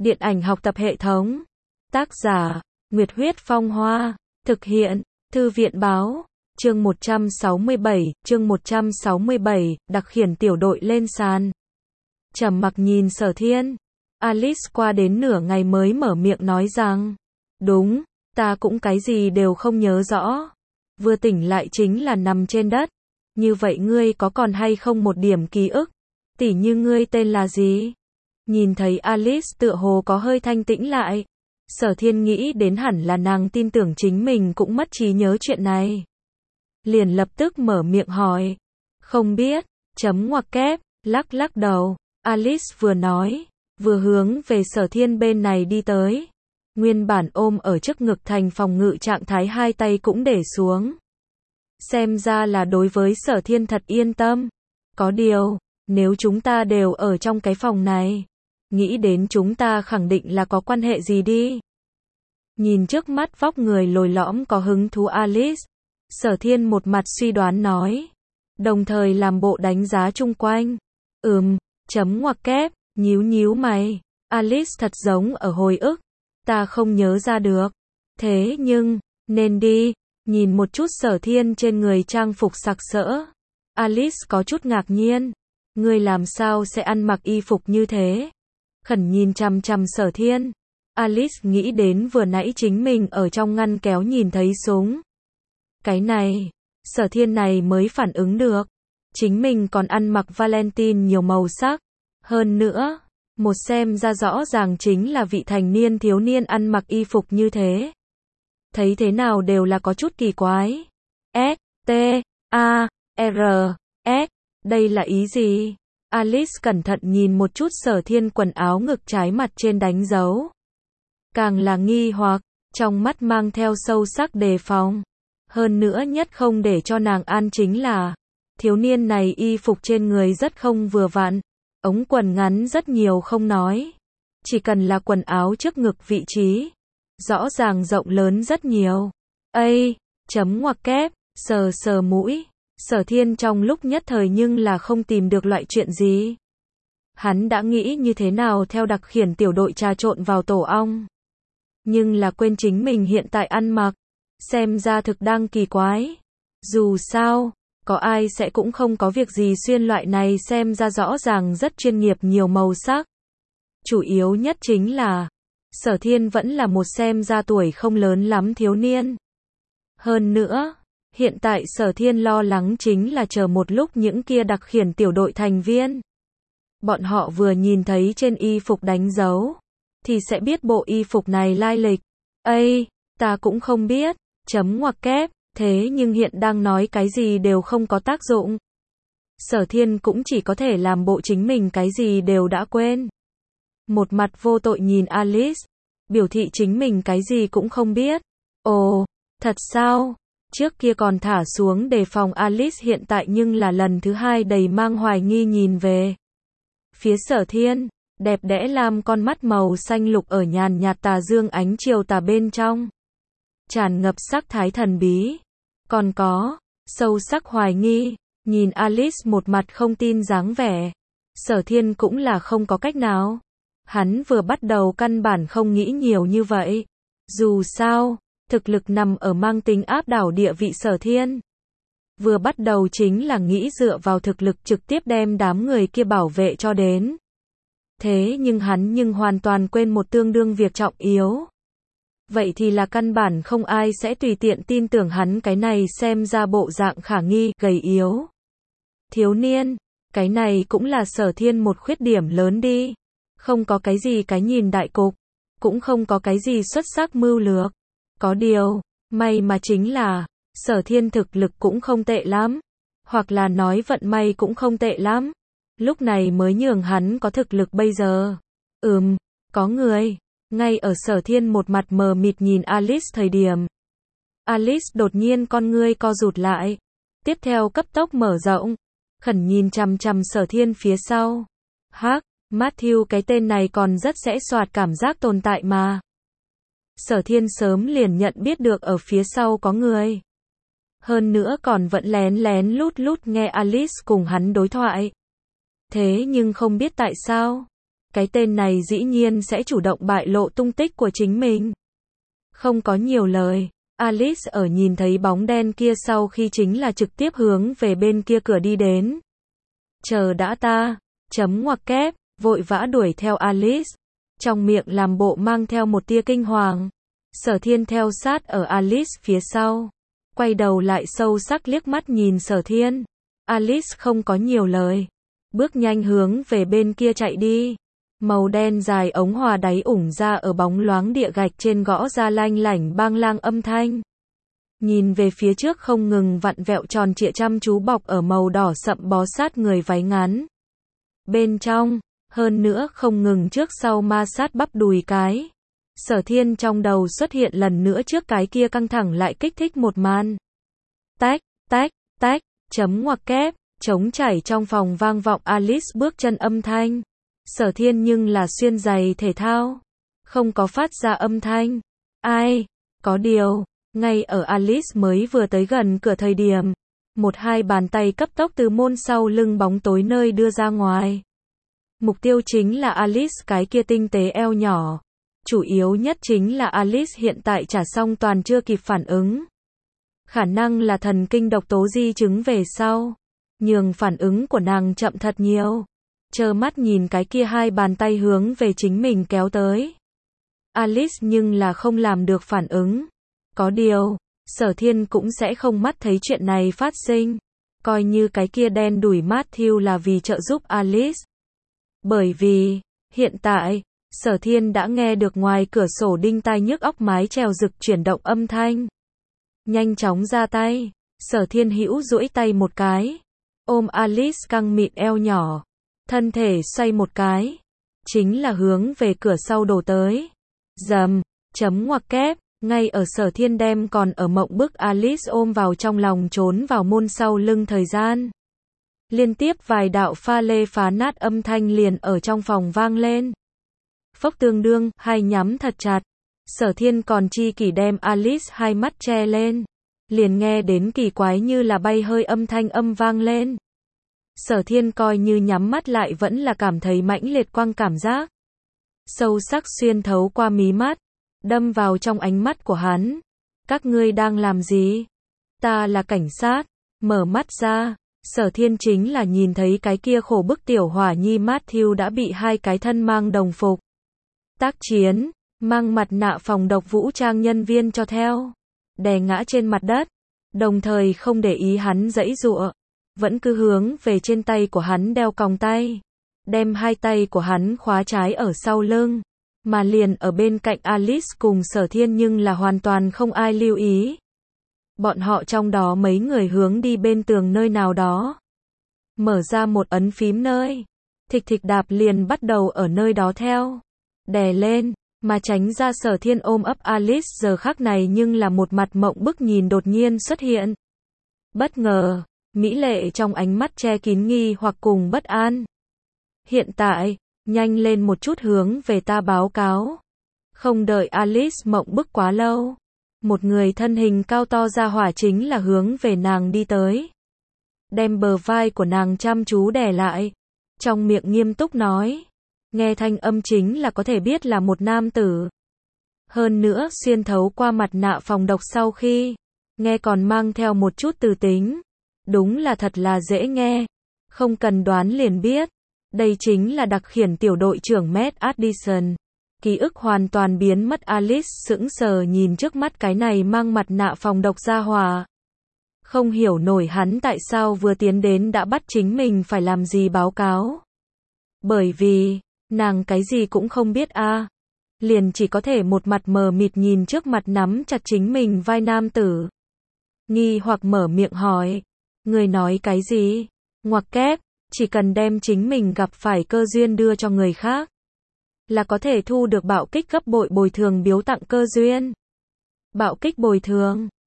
Điện ảnh học tập hệ thống. Tác giả, Nguyệt Huyết Phong Hoa. Thực hiện, Thư viện báo. Chương 167, đặc khiển tiểu đội lên sàn. Trầm mặc nhìn Sở Thiên. Alice qua đến nửa ngày mới mở miệng nói rằng, đúng, ta cũng cái gì đều không nhớ rõ. Vừa tỉnh lại chính là nằm trên đất. Như vậy ngươi có còn hay không một điểm ký ức? Tỉ như ngươi tên là gì? Nhìn thấy Alice tựa hồ có hơi thanh tĩnh lại. Sở Thiên nghĩ đến hẳn là nàng tin tưởng chính mình cũng mất trí nhớ chuyện này. Liền lập tức mở miệng hỏi. Không biết, chấm ngoặc kép, lắc lắc đầu. Alice vừa nói, vừa hướng về Sở Thiên bên này đi tới. Nguyên bản ôm ở trước ngực thành phòng ngự trạng thái, hai tay cũng để xuống. Xem ra là đối với Sở Thiên thật yên tâm. Có điều, nếu chúng ta đều ở trong cái phòng này, nghĩ đến chúng ta khẳng định là có quan hệ gì đi. Nhìn trước mắt vóc người lồi lõm có hứng thú Alice, Sở Thiên một mặt suy đoán nói, đồng thời làm bộ đánh giá chung quanh. Chấm ngoặc kép, nhíu mày. Alice thật giống ở hồi ức. Ta không nhớ ra được. Thế nhưng, nên đi. Nhìn một chút Sở Thiên trên người trang phục sặc sỡ. Alice có chút ngạc nhiên. Ngươi làm sao sẽ ăn mặc y phục như thế? Khẩn nhìn chằm chằm Sở Thiên. Alice nghĩ đến vừa nãy chính mình ở trong ngăn kéo nhìn thấy súng. Cái này, Sở Thiên này mới phản ứng được. Chính mình còn ăn mặc Valentine nhiều màu sắc. Hơn nữa, một xem ra rõ ràng chính là vị thành niên thiếu niên ăn mặc y phục như thế. Thấy thế nào đều là có chút kỳ quái. S, T, A, R, S, đây là ý gì? Alice cẩn thận nhìn một chút Sở Thiên quần áo ngực trái mặt trên đánh dấu. Càng là nghi hoặc, trong mắt mang theo sâu sắc đề phòng. Hơn nữa nhất không để cho nàng an chính là, thiếu niên này y phục trên người rất không vừa vặn. Ống quần ngắn rất nhiều không nói. Chỉ cần là quần áo trước ngực vị trí, rõ ràng rộng lớn rất nhiều. Chấm ngoặc kép, sờ mũi. Sở Thiên trong lúc nhất thời nhưng là không tìm được loại chuyện gì. Hắn đã nghĩ như thế nào theo đặc khiển tiểu đội trà trộn vào tổ ong. Nhưng là quên chính mình hiện tại ăn mặc. Xem ra thực đang kỳ quái. Dù sao, có ai sẽ cũng không có việc gì xuyên loại này xem ra rõ ràng rất chuyên nghiệp nhiều màu sắc. Chủ yếu nhất chính là, Sở Thiên vẫn là một xem ra tuổi không lớn lắm thiếu niên. Hơn nữa, hiện tại Sở Thiên lo lắng chính là chờ một lúc những kia đặc khiển tiểu đội thành viên. Bọn họ vừa nhìn thấy trên y phục đánh dấu, thì sẽ biết bộ y phục này lai lịch. Ta cũng không biết, chấm ngoặc kép, thế nhưng hiện đang nói cái gì đều không có tác dụng. Sở Thiên cũng chỉ có thể làm bộ chính mình cái gì đều đã quên. Một mặt vô tội nhìn Alice, biểu thị chính mình cái gì cũng không biết. Ồ, thật sao? Trước kia còn thả xuống đề phòng Alice hiện tại nhưng là lần thứ hai đầy mang hoài nghi nhìn về phía Sở Thiên, đẹp đẽ làm con mắt màu xanh lục ở nhàn nhạt tà dương ánh chiều tà bên trong. Tràn ngập sắc thái thần bí. Còn có, sâu sắc hoài nghi, nhìn Alice một mặt không tin dáng vẻ. Sở Thiên cũng là không có cách nào. Hắn vừa bắt đầu căn bản không nghĩ nhiều như vậy. Dù sao, thực lực nằm ở mang tính áp đảo địa vị Sở Thiên. Vừa bắt đầu chính là nghĩ dựa vào thực lực trực tiếp đem đám người kia bảo vệ cho đến. Thế nhưng hắn hoàn toàn quên một tương đương việc trọng yếu. Vậy thì là căn bản không ai sẽ tùy tiện tin tưởng hắn cái này xem ra bộ dạng khả nghi, gầy yếu. Thiếu niên, cái này cũng là Sở Thiên một khuyết điểm lớn đi. Không có cái gì cái nhìn đại cục, cũng không có cái gì xuất sắc mưu lược. Có điều, may mà chính là, Sở Thiên thực lực cũng không tệ lắm. Hoặc là nói vận may cũng không tệ lắm. Lúc này mới nhường hắn có thực lực bây giờ. Có người. Ngay ở Sở Thiên một mặt mờ mịt nhìn Alice thời điểm. Alice đột nhiên con ngươi co rụt lại. Tiếp theo cấp tốc mở rộng. Khẩn nhìn chằm chằm Sở Thiên phía sau. Matthew cái tên này còn rất sẽ soạt cảm giác tồn tại mà. Sở Thiên sớm liền nhận biết được ở phía sau có người. Hơn nữa còn vẫn lén lén lút lút nghe Alice cùng hắn đối thoại. Thế nhưng không biết tại sao, Cái tên này dĩ nhiên sẽ chủ động bại lộ tung tích của chính mình. Không có nhiều lời, Alice ở nhìn thấy bóng đen kia sau khi chính là trực tiếp hướng về bên kia cửa đi đến. Chờ đã ta, chấm ngoặc kép, vội vã đuổi theo Alice. Trong miệng làm bộ mang theo một tia kinh hoàng. Sở Thiên theo sát ở Alice phía sau. Quay đầu lại sâu sắc liếc mắt nhìn Sở Thiên. Alice không có nhiều lời. Bước nhanh hướng về bên kia chạy đi. Màu đen dài ống hòa đáy ủng ra ở bóng loáng địa gạch trên gõ ra lanh lảnh bang lang âm thanh. Nhìn về phía trước không ngừng vặn vẹo tròn trịa chăm chú bọc ở màu đỏ sậm bó sát người váy ngắn. Bên trong, hơn nữa không ngừng trước sau ma sát bắp đùi cái. Sở Thiên trong đầu xuất hiện lần nữa trước cái kia căng thẳng lại kích thích một màn. Tách, tách, tách, chấm ngoặc kép, trống chảy trong phòng vang vọng Alice bước chân âm thanh. Sở Thiên nhưng là xuyên giày thể thao, không có phát ra âm thanh. Ai? Có điều, ngay ở Alice mới vừa tới gần cửa thời điểm, một hai bàn tay cấp tốc từ môn sau lưng bóng tối nơi đưa ra ngoài. Mục tiêu chính là Alice cái kia tinh tế eo nhỏ. Chủ yếu nhất chính là Alice hiện tại trả xong toàn chưa kịp phản ứng. Khả năng là thần kinh độc tố di chứng về sau, nhường phản ứng của nàng chậm thật nhiều. Trơ mắt nhìn cái kia hai bàn tay hướng về chính mình kéo tới. Alice nhưng là không làm được phản ứng. Có điều, Sở Thiên cũng sẽ không mắt thấy chuyện này phát sinh. Coi như cái kia đen đủi Matthew là vì trợ giúp Alice. Bởi vì, hiện tại, Sở Thiên đã nghe được ngoài cửa sổ đinh tai nhức óc mái chèo rực chuyển động âm thanh. Nhanh chóng ra tay, Sở Thiên hữu duỗi tay một cái, ôm Alice căng mịn eo nhỏ, thân thể xoay một cái, chính là hướng về cửa sau đổ tới. Dầm, chấm ngoặc kép, ngay ở Sở Thiên đem còn ở mộng bức Alice ôm vào trong lòng trốn vào môn sau lưng thời gian. Liên tiếp vài đạo pha lê phá nát âm thanh liền ở trong phòng vang lên. Phốc tương đương, hai nhắm thật chặt. Sở Thiên còn chi kỷ đem Alice hai mắt che lên. Liền nghe đến kỳ quái như là bay hơi âm thanh âm vang lên. Sở Thiên coi như nhắm mắt lại vẫn là cảm thấy mãnh liệt quang cảm giác. Sâu sắc xuyên thấu qua mí mắt, đâm vào trong ánh mắt của hắn. Các ngươi đang làm gì? Ta là cảnh sát. Mở mắt ra, Sở Thiên chính là nhìn thấy cái kia khổ bức tiểu hỏa nhi Matthew đã bị hai cái thân mang đồng phục tác chiến, mang mặt nạ phòng độc vũ trang nhân viên cho theo, đè ngã trên mặt đất, đồng thời không để ý hắn giãy giụa, vẫn cứ hướng về trên tay của hắn đeo còng tay, đem hai tay của hắn khóa trái ở sau lưng, mà liền ở bên cạnh Alice cùng Sở Thiên nhưng là hoàn toàn không ai lưu ý. Bọn họ trong đó mấy người hướng đi bên tường nơi nào đó, mở ra một ấn phím nơi, thịch thịch đạp liền bắt đầu ở nơi đó theo, đè lên, mà tránh ra Sở Thiên ôm ấp Alice giờ khắc này nhưng là một mặt mộng bức nhìn đột nhiên xuất hiện. Bất ngờ, mỹ lệ trong ánh mắt che kín nghi hoặc cùng bất an. Hiện tại, nhanh lên một chút hướng về ta báo cáo. Không đợi Alice mộng bức quá lâu, một người thân hình cao to ra hỏa chính là hướng về nàng đi tới. Đem bờ vai của nàng chăm chú đè lại, trong miệng nghiêm túc nói. Nghe thanh âm chính là có thể biết là một nam tử. Hơn nữa xuyên thấu qua mặt nạ phòng độc sau khi, nghe còn mang theo một chút từ tính. Đúng là thật là dễ nghe. Không cần đoán liền biết. Đây chính là đặc khiển tiểu đội trưởng Matt Addison. Ký ức hoàn toàn biến mất Alice sững sờ nhìn trước mắt cái này mang mặt nạ phòng độc ra hỏa. Không hiểu nổi hắn tại sao vừa tiến đến đã bắt chính mình phải làm gì báo cáo. Bởi vì, nàng cái gì cũng không biết a. Liền chỉ có thể một mặt mờ mịt nhìn trước mặt nắm chặt chính mình vai nam tử. Nghi hoặc mở miệng hỏi. Người nói cái gì? Ngoặc kép, chỉ cần đem chính mình gặp phải cơ duyên đưa cho người khác, là có thể thu được bạo kích gấp bội bồi thường biếu tặng cơ duyên. Bạo kích bồi thường,